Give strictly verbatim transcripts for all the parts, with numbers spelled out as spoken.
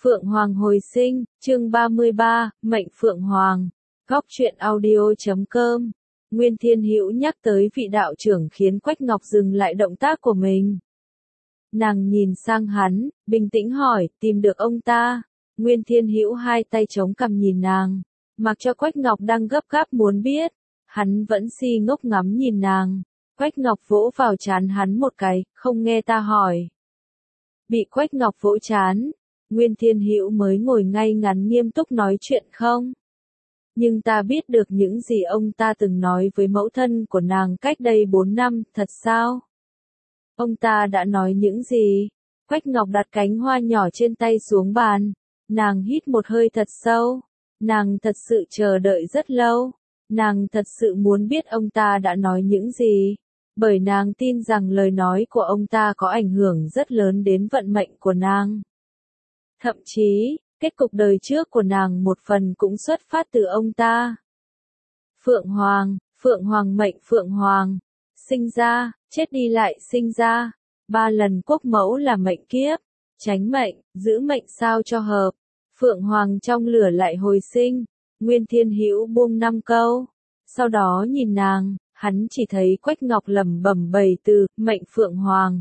Phượng Hoàng hồi sinh, chương ba mươi ba, Mệnh Phượng Hoàng. Góc truyện audio chấm com. Nguyên Thiên Hữu nhắc tới vị đạo trưởng khiến Quách Ngọc dừng lại động tác của mình. Nàng nhìn sang hắn, bình tĩnh hỏi, tìm được ông ta. Nguyên Thiên Hữu hai tay chống cằm nhìn nàng, mặc cho Quách Ngọc đang gấp gáp muốn biết. Hắn vẫn si ngốc ngắm nhìn nàng. Quách Ngọc vỗ vào trán hắn một cái, không nghe ta hỏi. Bị Quách Ngọc vỗ trán, Nguyên Thiên Hữu mới ngồi ngay ngắn nghiêm túc nói chuyện không? Nhưng ta biết được những gì ông ta từng nói với mẫu thân của nàng cách đây bốn năm, thật sao? Ông ta đã nói những gì? Quách Ngọc đặt cánh hoa nhỏ trên tay xuống bàn. Nàng hít một hơi thật sâu. Nàng thật sự chờ đợi rất lâu. Nàng thật sự muốn biết ông ta đã nói những gì. Bởi nàng tin rằng lời nói của ông ta có ảnh hưởng rất lớn đến vận mệnh của nàng. Thậm chí, kết cục đời trước của nàng một phần cũng xuất phát từ ông ta. Phượng Hoàng, Phượng Hoàng mệnh Phượng Hoàng. Sinh ra, chết đi lại sinh ra. Ba lần quốc mẫu là mệnh kiếp. Tránh mệnh, giữ mệnh sao cho hợp. Phượng Hoàng trong lửa lại hồi sinh. Nguyên Thiên Hữu buông năm câu. Sau đó nhìn nàng, hắn chỉ thấy Quách Ngọc lẩm bẩm bảy từ, mệnh Phượng Hoàng.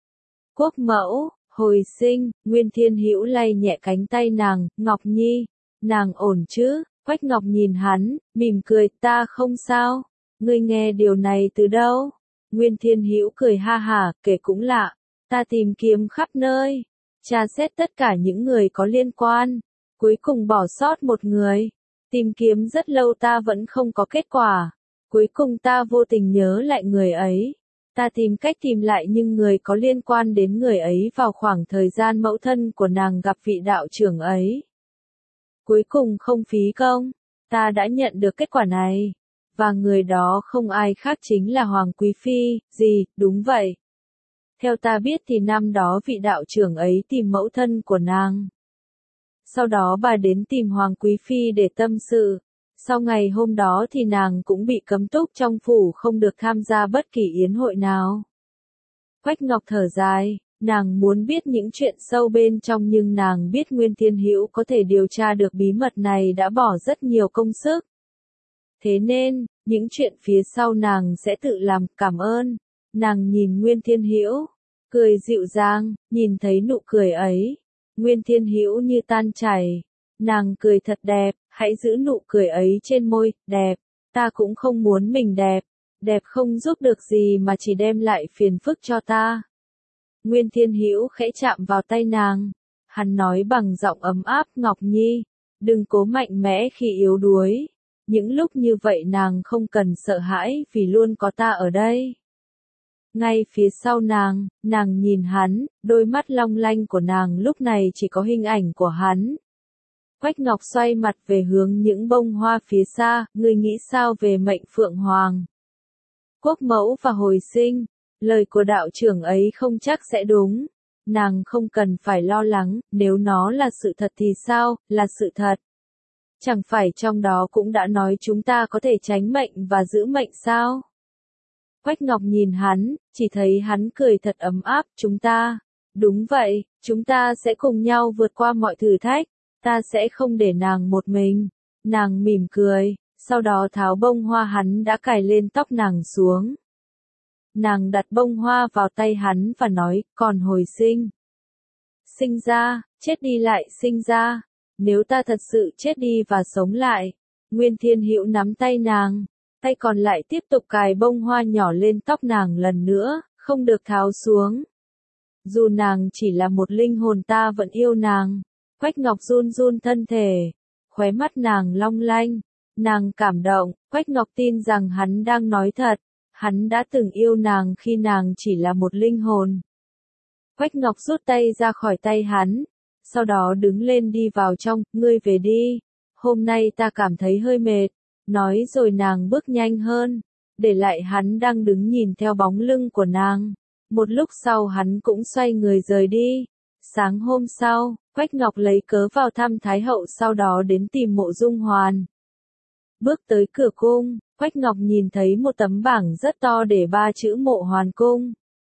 Quốc mẫu. Hồi sinh, Nguyên Thiên Hữu lay nhẹ cánh tay nàng, Ngọc Nhi, nàng ổn chứ? Quách Ngọc nhìn hắn, mỉm cười, ta không sao. Ngươi nghe điều này từ đâu? Nguyên Thiên Hữu cười ha hả, kể cũng lạ. Ta tìm kiếm khắp nơi, tra xét tất cả những người có liên quan, cuối cùng bỏ sót một người. Tìm kiếm rất lâu ta vẫn không có kết quả. Cuối cùng ta vô tình nhớ lại người ấy. Ta tìm cách tìm lại nhưng người có liên quan đến người ấy vào khoảng thời gian mẫu thân của nàng gặp vị đạo trưởng ấy. Cuối cùng không phí công, ta đã nhận được kết quả này. Và người đó không ai khác chính là Hoàng Quý Phi, gì, đúng vậy. Theo ta biết thì năm đó vị đạo trưởng ấy tìm mẫu thân của nàng. Sau đó bà đến tìm Hoàng Quý Phi để tâm sự. Sau ngày hôm đó thì nàng cũng bị cấm túc trong phủ không được tham gia bất kỳ yến hội nào. Quách Ngọc thở dài, nàng muốn biết những chuyện sâu bên trong nhưng nàng biết Nguyên Thiên Hữu có thể điều tra được bí mật này đã bỏ rất nhiều công sức. Thế nên, những chuyện phía sau nàng sẽ tự làm, cảm ơn. Nàng nhìn Nguyên Thiên Hữu, cười dịu dàng, nhìn thấy nụ cười ấy. Nguyên Thiên Hữu như tan chảy. Nàng cười thật đẹp, hãy giữ nụ cười ấy trên môi, đẹp. Ta cũng không muốn mình đẹp. Đẹp không giúp được gì mà chỉ đem lại phiền phức cho ta. Nguyên Thiên Hữu khẽ chạm vào tay nàng. Hắn nói bằng giọng ấm áp, Ngọc Nhi, đừng cố mạnh mẽ khi yếu đuối. Những lúc như vậy nàng không cần sợ hãi vì luôn có ta ở đây. Ngay phía sau nàng, nàng nhìn hắn, đôi mắt long lanh của nàng lúc này chỉ có hình ảnh của hắn. Quách Ngọc xoay mặt về hướng những bông hoa phía xa, ngươi nghĩ sao về mệnh Phượng Hoàng? Quốc mẫu và hồi sinh, lời của đạo trưởng ấy không chắc sẽ đúng. Nàng không cần phải lo lắng, nếu nó là sự thật thì sao, là sự thật. Chẳng phải trong đó cũng đã nói chúng ta có thể tránh mệnh và giữ mệnh sao? Quách Ngọc nhìn hắn, chỉ thấy hắn cười thật ấm áp, chúng ta. Đúng vậy, chúng ta sẽ cùng nhau vượt qua mọi thử thách. Ta sẽ không để nàng một mình. Nàng mỉm cười, sau đó tháo bông hoa hắn đã cài lên tóc nàng xuống. Nàng đặt bông hoa vào tay hắn và nói, còn hồi sinh. Sinh ra, chết đi lại sinh ra. Nếu ta thật sự chết đi và sống lại. Nguyên Thiên Hữu nắm tay nàng, tay còn lại tiếp tục cài bông hoa nhỏ lên tóc nàng lần nữa, không được tháo xuống. Dù nàng chỉ là một linh hồn ta vẫn yêu nàng. Quách Ngọc run run thân thể, khóe mắt nàng long lanh, nàng cảm động, Quách Ngọc tin rằng hắn đang nói thật, hắn đã từng yêu nàng khi nàng chỉ là một linh hồn. Quách Ngọc rút tay ra khỏi tay hắn, sau đó đứng lên đi vào trong, ngươi về đi, hôm nay ta cảm thấy hơi mệt, nói rồi nàng bước nhanh hơn, để lại hắn đang đứng nhìn theo bóng lưng của nàng. Một lúc sau hắn cũng xoay người rời đi. Sáng hôm sau, Quách Ngọc lấy cớ vào thăm Thái hậu sau đó đến tìm Mộ Dung Hoàn. Bước tới cửa cung, Quách Ngọc nhìn thấy một tấm bảng rất to để ba chữ Mộ Hoàn Cung.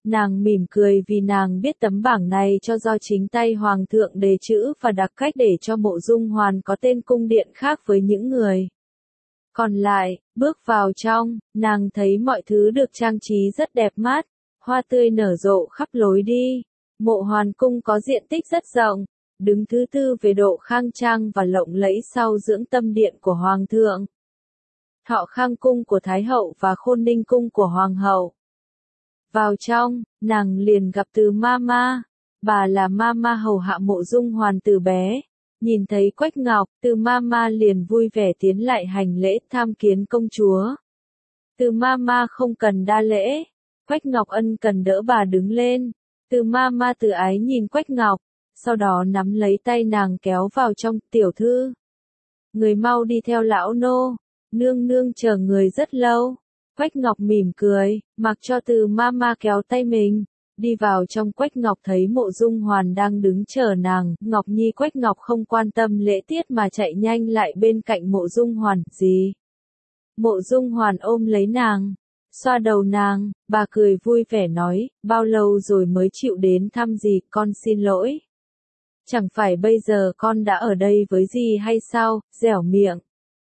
Nàng mỉm cười vì nàng biết tấm bảng này cho do chính tay Hoàng thượng đề chữ và đặc cách để cho Mộ Dung Hoàn có tên cung điện khác với những người còn lại. Bước vào trong, nàng thấy mọi thứ được trang trí rất đẹp mắt, hoa tươi nở rộ khắp lối đi. Mộ Hoàn cung có diện tích rất rộng, đứng thứ tư về độ khang trang và lộng lẫy sau Dưỡng Tâm điện của Hoàng thượng, Thọ Khang cung của Thái hậu và Khôn Ninh cung của Hoàng hậu. Vào trong, nàng liền gặp Từ Mama. Bà là Mama hầu hạ Mộ Dung Hoàn từ bé. Nhìn thấy Quách Ngọc, Từ Mama liền vui vẻ tiến lại hành lễ tham kiến công chúa. Từ Mama không cần đa lễ. Quách Ngọc ân cần đỡ bà đứng lên. Từ Mama từ ái nhìn Quách Ngọc, sau đó nắm lấy tay nàng kéo vào trong. Tiểu thư, người mau đi theo lão nô, nương nương chờ người rất lâu. Quách Ngọc mỉm cười, mặc cho Từ Mama kéo tay mình, đi vào trong. Quách Ngọc thấy Mộ Dung Hoàn đang đứng chờ nàng, Ngọc Nhi. Quách Ngọc không quan tâm lễ tiết mà chạy nhanh lại bên cạnh Mộ Dung Hoàn. Gì? Mộ Dung Hoàn ôm lấy nàng, xoa đầu nàng, bà cười vui vẻ nói, bao lâu rồi mới chịu đến thăm gì, con xin lỗi. Chẳng phải bây giờ con đã ở đây với gì hay sao, dẻo miệng.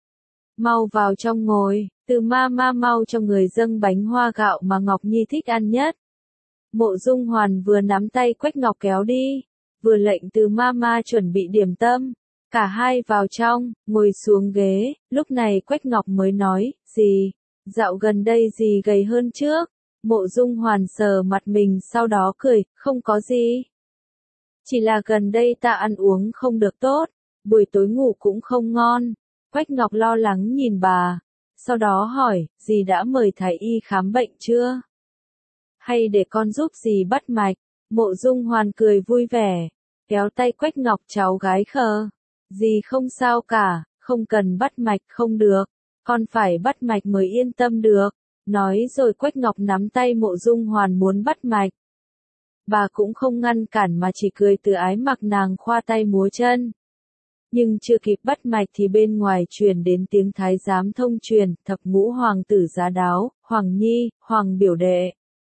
Mau vào trong ngồi. Từ Mama mau cho người dâng bánh hoa gạo mà Ngọc Nhi thích ăn nhất. Mộ Dung Hoàn vừa nắm tay Quách Ngọc kéo đi, vừa lệnh Từ Mama chuẩn bị điểm tâm. Cả hai vào trong, ngồi xuống ghế. Lúc này Quách Ngọc mới nói, gì? Dạo gần đây gì gầy hơn trước? Mộ Dung Hoàn sờ mặt mình sau đó cười, không có gì. Chỉ là gần đây ta ăn uống không được tốt, buổi tối ngủ cũng không ngon. Quách Ngọc lo lắng nhìn bà, sau đó hỏi, dì đã mời thái y khám bệnh chưa? Hay để con giúp dì bắt mạch? Mộ Dung Hoàn cười vui vẻ, kéo tay Quách Ngọc. Cháu gái khờ, dì không sao cả, không cần bắt mạch. Không được, con phải bắt mạch mới yên tâm được. Nói rồi Quách Ngọc nắm tay Mộ Dung Hoàn muốn bắt mạch. Bà cũng không ngăn cản mà chỉ cười từ ái mặc nàng khoa tay múa chân. Nhưng chưa kịp bắt mạch thì bên ngoài truyền đến tiếng thái giám thông truyền, thập ngũ hoàng tử Giá Đáo, Hoàng Nhi, Hoàng biểu đệ.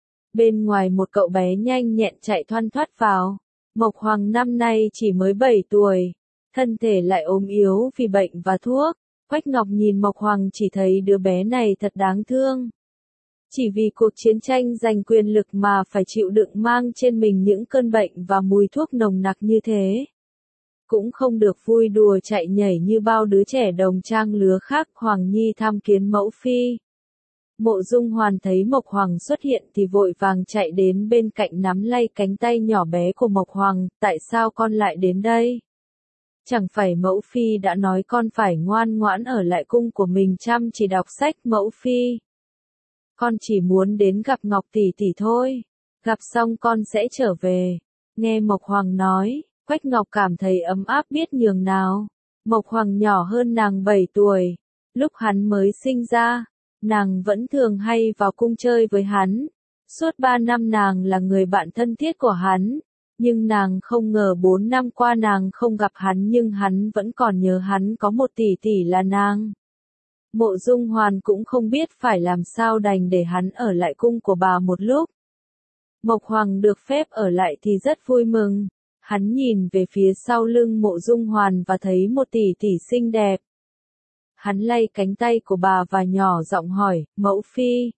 Bên ngoài một cậu bé nhanh nhẹn chạy thoăn thoắt vào. Mộc Hoàng năm nay chỉ mới bảy tuổi, thân thể lại ốm yếu vì bệnh và thuốc. Quách Ngọc nhìn Mộc Hoàng chỉ thấy đứa bé này thật đáng thương. Chỉ vì cuộc chiến tranh giành quyền lực mà phải chịu đựng mang trên mình những cơn bệnh và mùi thuốc nồng nặc như thế. Cũng không được vui đùa chạy nhảy như bao đứa trẻ đồng trang lứa khác. Hoàng Nhi tham kiến mẫu phi. Mộ Dung Hoàn thấy Mộc Hoàng xuất hiện thì vội vàng chạy đến bên cạnh nắm lay cánh tay nhỏ bé của Mộc Hoàng. Tại sao con lại đến đây? Chẳng phải mẫu phi đã nói con phải ngoan ngoãn ở lại cung của mình chăm chỉ đọc sách. Mẫu phi, con chỉ muốn đến gặp Ngọc tỷ tỷ thôi. Gặp xong con sẽ trở về. Nghe Mộc Hoàng nói, Quách Ngọc cảm thấy ấm áp biết nhường nào. Mộc Hoàng nhỏ hơn nàng bảy tuổi. Lúc hắn mới sinh ra, nàng vẫn thường hay vào cung chơi với hắn. Suốt ba năm nàng là người bạn thân thiết của hắn. Nhưng nàng không ngờ bốn năm qua nàng không gặp hắn nhưng hắn vẫn còn nhớ hắn có một tỷ tỷ là nàng. Mộ Dung Hoàn cũng không biết phải làm sao đành để hắn ở lại cung của bà một lúc. Mộc Hoàng được phép ở lại thì rất vui mừng. Hắn nhìn về phía sau lưng Mộ Dung Hoàn và thấy một tỷ tỷ xinh đẹp. Hắn lay cánh tay của bà và nhỏ giọng hỏi, mẫu phi,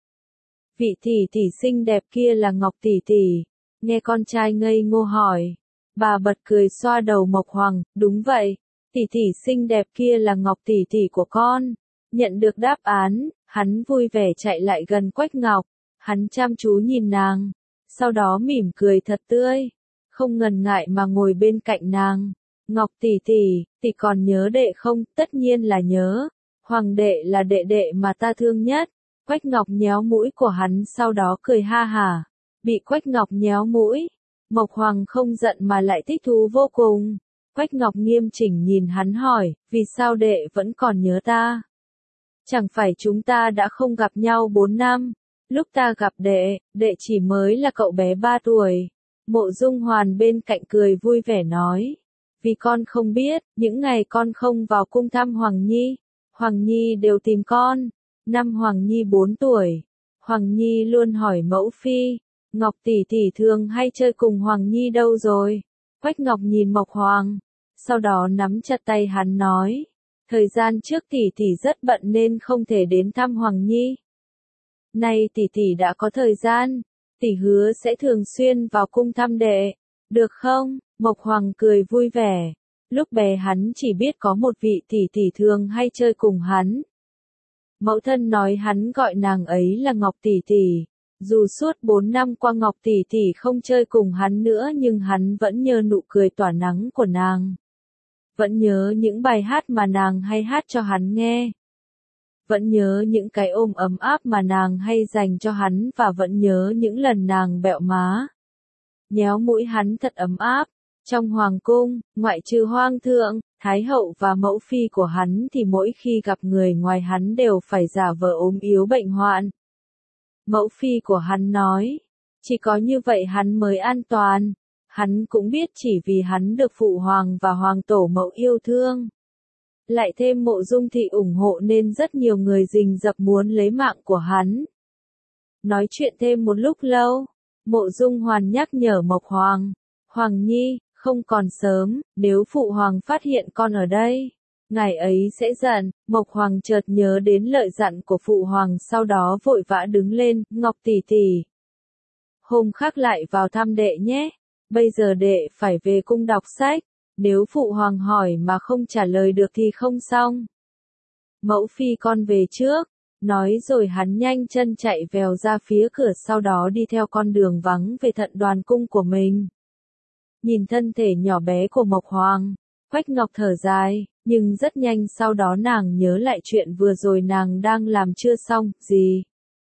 vị tỷ tỷ xinh đẹp kia là Ngọc tỷ tỷ. Nghe con trai ngây ngô hỏi, bà bật cười xoa đầu Mộc Hoàng, đúng vậy, tỷ tỷ xinh đẹp kia là Ngọc tỷ tỷ của con. Nhận được đáp án, hắn vui vẻ chạy lại gần Quách Ngọc, hắn chăm chú nhìn nàng, sau đó mỉm cười thật tươi, không ngần ngại mà ngồi bên cạnh nàng. Ngọc tỷ tỷ, tỷ còn nhớ đệ không? Tất nhiên là nhớ, Hoàng đệ là đệ đệ mà ta thương nhất. Quách Ngọc nhéo mũi của hắn sau đó cười ha hả. Bị Quách Ngọc nhéo mũi, Mộc Hoàng không giận mà lại thích thú vô cùng. Quách Ngọc nghiêm chỉnh nhìn hắn hỏi, vì sao đệ vẫn còn nhớ ta? Chẳng phải chúng ta đã không gặp nhau bốn năm, lúc ta gặp đệ, đệ chỉ mới là cậu bé ba tuổi. Mộ Dung Hoàn bên cạnh cười vui vẻ nói, vì con không biết, những ngày con không vào cung thăm Hoàng Nhi, Hoàng Nhi đều tìm con. Năm Hoàng Nhi bốn tuổi, Hoàng Nhi luôn hỏi mẫu phi, Ngọc tỷ tỷ thường hay chơi cùng Hoàng Nhi đâu rồi? Quách Ngọc nhìn Mộc Hoàng, sau đó nắm chặt tay hắn nói, thời gian trước tỷ tỷ rất bận nên không thể đến thăm Hoàng Nhi. Nay tỷ tỷ đã có thời gian, tỷ hứa sẽ thường xuyên vào cung thăm đệ, được không? Mộc Hoàng cười vui vẻ, lúc bé hắn chỉ biết có một vị tỷ tỷ thường hay chơi cùng hắn. Mẫu thân nói hắn gọi nàng ấy là Ngọc tỷ tỷ. Dù suốt bốn năm qua Ngọc tỷ tỷ không chơi cùng hắn nữa nhưng hắn vẫn nhớ nụ cười tỏa nắng của nàng. Vẫn nhớ những bài hát mà nàng hay hát cho hắn nghe. Vẫn nhớ những cái ôm ấm áp mà nàng hay dành cho hắn và vẫn nhớ những lần nàng bẹo má. Nhéo mũi hắn thật ấm áp. Trong hoàng cung, ngoại trừ hoàng thượng, thái hậu và mẫu phi của hắn thì mỗi khi gặp người ngoài hắn đều phải giả vờ ốm yếu bệnh hoạn. Mẫu phi của hắn nói, chỉ có như vậy hắn mới an toàn. Hắn cũng biết chỉ vì hắn được phụ hoàng và hoàng tổ mẫu yêu thương. Lại thêm Mộ Dung thị ủng hộ nên rất nhiều người rình rập muốn lấy mạng của hắn. Nói chuyện thêm một lúc lâu, Mộ Dung Hoàn nhắc nhở Mộc Hoàng, Hoàng Nhi, không còn sớm, nếu phụ hoàng phát hiện con ở đây, ngài ấy sẽ giận. Mộc Hoàng chợt nhớ đến lời dặn của phụ hoàng sau đó vội vã đứng lên, Ngọc tỷ tỷ. Hôm khác lại vào thăm đệ nhé, bây giờ đệ phải về cung đọc sách, nếu phụ hoàng hỏi mà không trả lời được thì không xong. Mẫu phi con về trước, nói rồi hắn nhanh chân chạy vèo ra phía cửa sau đó đi theo con đường vắng về thận đoàn cung của mình. Nhìn thân thể nhỏ bé của Mộc Hoàng, Quách Ngọc thở dài, nhưng rất nhanh sau đó nàng nhớ lại chuyện vừa rồi nàng đang làm chưa xong, gì?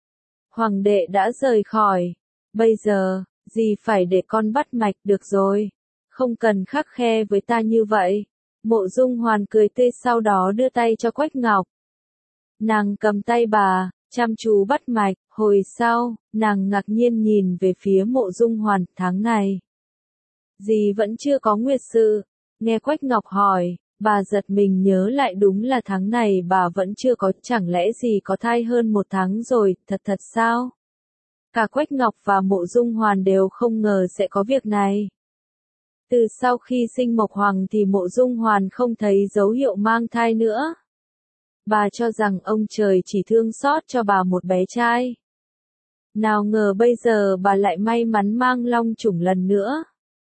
Hoàng đệ đã rời khỏi, bây giờ, gì phải để con bắt mạch được rồi, không cần khắt khe với ta như vậy. Mộ Dung Hoàn cười tươi sau đó đưa tay cho Quách Ngọc. Nàng cầm tay bà, chăm chú bắt mạch, hồi sau, nàng ngạc nhiên nhìn về phía Mộ Dung Hoàn, tháng này. Dì vẫn chưa có nguyệt sự, nghe Quách Ngọc hỏi, bà giật mình nhớ lại đúng là tháng này bà vẫn chưa có, chẳng lẽ dì có thai hơn một tháng rồi, thật thật sao? Cả Quách Ngọc và Mộ Dung Hoàn đều không ngờ sẽ có việc này. Từ sau khi sinh Mộc Hoàng thì Mộ Dung Hoàn không thấy dấu hiệu mang thai nữa. Bà cho rằng ông trời chỉ thương xót cho bà một bé trai. Nào ngờ bây giờ bà lại may mắn mang long chủng lần nữa.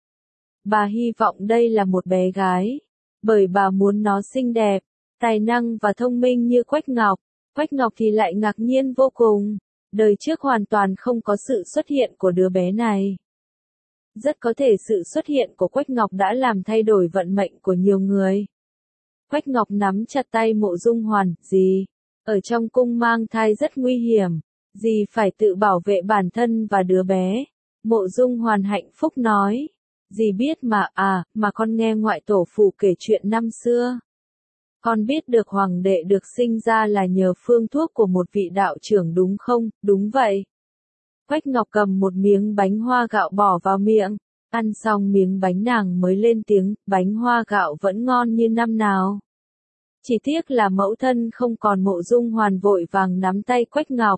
Bà hy vọng đây là một bé gái, bởi bà muốn nó xinh đẹp, tài năng và thông minh như Quách Ngọc. Quách Ngọc thì lại ngạc nhiên vô cùng, đời trước hoàn toàn không có sự xuất hiện của đứa bé này. Rất có thể sự xuất hiện của Quách Ngọc đã làm thay đổi vận mệnh của nhiều người. Quách Ngọc nắm chặt tay Mộ Dung Hoàn, dì, ở trong cung mang thai rất nguy hiểm, dì phải tự bảo vệ bản thân và đứa bé. Mộ Dung Hoàn hạnh phúc nói, dì biết mà, à, mà con nghe ngoại tổ phụ kể chuyện năm xưa. Con biết được hoàng đệ được sinh ra là nhờ phương thuốc của một vị đạo trưởng đúng không? Đúng vậy. Quách Ngọc cầm một miếng bánh hoa gạo bỏ vào miệng, ăn xong miếng bánh nàng mới lên tiếng, bánh hoa gạo vẫn ngon như năm nào. Chỉ tiếc là mẫu thân không còn. Mộ Dung Hoàn vội vàng nắm tay Quách Ngọc.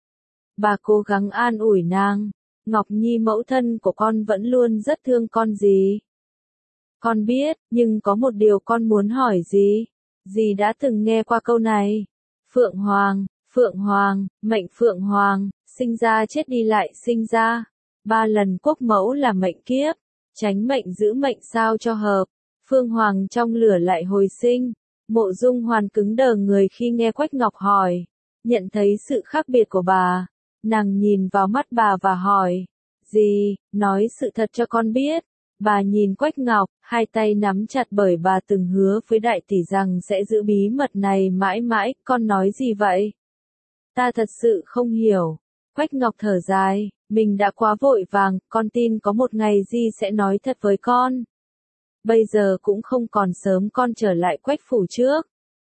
Bà cố gắng an ủi nàng, Ngọc Nhi mẫu thân của con vẫn luôn rất thương con dì. Con biết, nhưng có một điều con muốn hỏi dì. Dì đã từng nghe qua câu này. Phượng Hoàng, Phượng Hoàng, mệnh Phượng Hoàng, sinh ra chết đi lại sinh ra. Ba lần quốc mẫu là mệnh kiếp, tránh mệnh giữ mệnh sao cho hợp. Phương Hoàng trong lửa lại hồi sinh. Mộ Dung Hoàn cứng đờ người khi nghe Quách Ngọc hỏi. Nhận thấy sự khác biệt của bà, nàng nhìn vào mắt bà và hỏi, dì, nói sự thật cho con biết. Bà nhìn Quách Ngọc, hai tay nắm chặt bởi bà từng hứa với đại tỷ rằng sẽ giữ bí mật này mãi mãi. Con nói gì vậy? Ta thật sự không hiểu. Quách Ngọc thở dài, mình đã quá vội vàng, con tin có một ngày dì sẽ nói thật với con. Bây giờ cũng không còn sớm, con trở lại Quách phủ trước.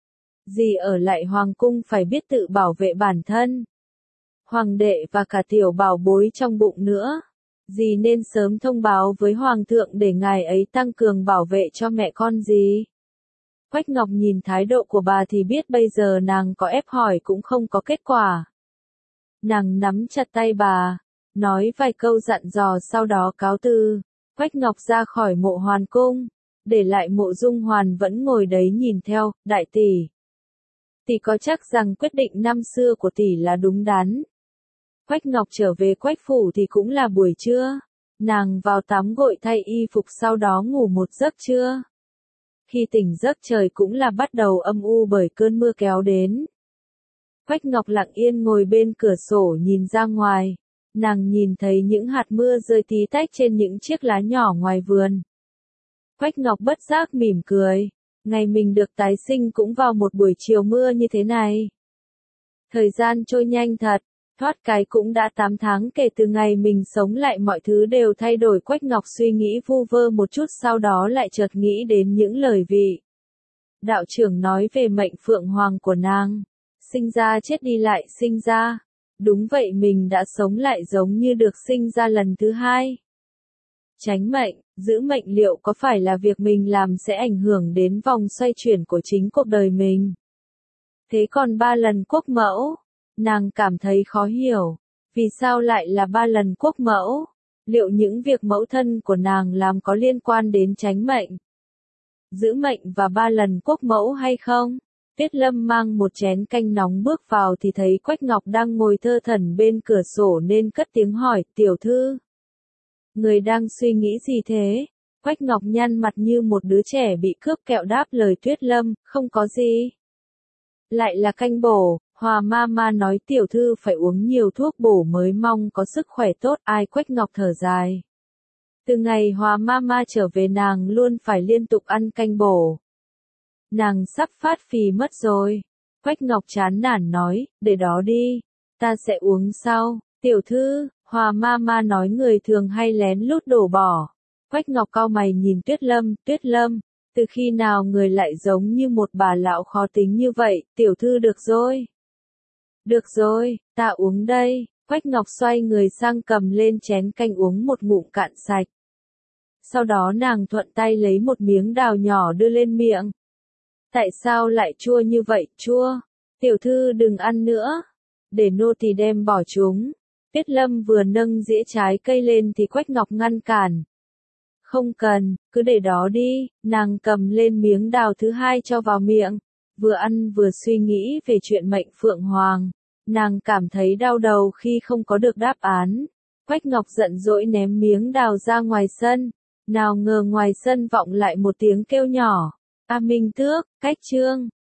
Dì ở lại hoàng cung phải biết tự bảo vệ bản thân. Hoàng đệ và cả tiểu bảo bối trong bụng nữa. Dì nên sớm thông báo với hoàng thượng để ngài ấy tăng cường bảo vệ cho mẹ con dì. Quách Ngọc nhìn thái độ của bà thì biết bây giờ nàng có ép hỏi cũng không có kết quả. Nàng nắm chặt tay bà, nói vài câu dặn dò sau đó cáo từ. Quách Ngọc ra khỏi Mộ Hoàn cung, để lại Mộ Dung Hoàn vẫn ngồi đấy nhìn theo. Đại tỷ, tỷ có chắc rằng quyết định năm xưa của tỷ là đúng đắn? Quách Ngọc trở về Quách phủ thì cũng là buổi trưa. Nàng vào tắm gội thay y phục sau đó ngủ một giấc trưa. Khi tỉnh giấc trời cũng là bắt đầu âm u bởi cơn mưa kéo đến. Quách Ngọc lặng yên ngồi bên cửa sổ nhìn ra ngoài. Nàng nhìn thấy những hạt mưa rơi tí tách trên những chiếc lá nhỏ ngoài vườn. Quách Ngọc bất giác mỉm cười. Ngày mình được tái sinh cũng vào một buổi chiều mưa như thế này. Thời gian trôi nhanh thật. Thoát cái cũng đã tám tháng kể từ ngày mình sống lại, mọi thứ đều thay đổi. Quách Ngọc suy nghĩ vu vơ một chút sau đó lại chợt nghĩ đến những lời vị đạo trưởng nói về mệnh phượng hoàng của nàng. Sinh ra chết đi lại sinh ra. Đúng vậy, mình đã sống lại giống như được sinh ra lần thứ hai. Tránh mệnh, giữ mệnh liệu có phải là việc mình làm sẽ ảnh hưởng đến vòng xoay chuyển của chính cuộc đời mình? Thế còn ba lần quốc mẫu? Nàng cảm thấy khó hiểu. Vì sao lại là ba lần quốc mẫu? Liệu những việc mẫu thân của nàng làm có liên quan đến tránh mệnh, giữ mệnh và ba lần quốc mẫu hay không? Tiết Lâm mang một chén canh nóng bước vào thì thấy Quách Ngọc đang ngồi thơ thẩn bên cửa sổ nên cất tiếng hỏi, tiểu thư, người đang suy nghĩ gì thế? Quách Ngọc nhăn mặt như một đứa trẻ bị cướp kẹo đáp lời Tuyết Lâm, không có gì. Lại là canh bổ, Hòa ma ma nói tiểu thư phải uống nhiều thuốc bổ mới mong có sức khỏe tốt. Ai? Quách Ngọc thở dài. Từ ngày Hòa ma ma trở về nàng luôn phải liên tục ăn canh bổ. Nàng sắp phát phì mất rồi. Quách Ngọc chán nản nói, để đó đi, ta sẽ uống sau. Tiểu thư, Hòa ma ma nói người thường hay lén lút đổ bỏ. Quách Ngọc cau mày nhìn Tuyết Lâm, Tuyết Lâm, từ khi nào người lại giống như một bà lão khó tính như vậy? Tiểu thư được rồi. Được rồi, ta uống đây. Quách Ngọc xoay người sang cầm lên chén canh uống một ngụm cạn sạch. Sau đó nàng thuận tay lấy một miếng đào nhỏ đưa lên miệng. Tại sao lại chua như vậy? Chua. Tiểu thư đừng ăn nữa. Để nô tỳ đem bỏ chúng. Tiết Lâm vừa nâng dĩa trái cây lên thì Quách Ngọc ngăn cản. Không cần, cứ để đó đi. Nàng cầm lên miếng đào thứ hai cho vào miệng. Vừa ăn vừa suy nghĩ về chuyện mệnh phượng hoàng. Nàng cảm thấy đau đầu khi không có được đáp án. Quách Ngọc giận dỗi ném miếng đào ra ngoài sân. Nào ngờ ngoài sân vọng lại một tiếng kêu nhỏ. A Minh Tước, Cách Trương.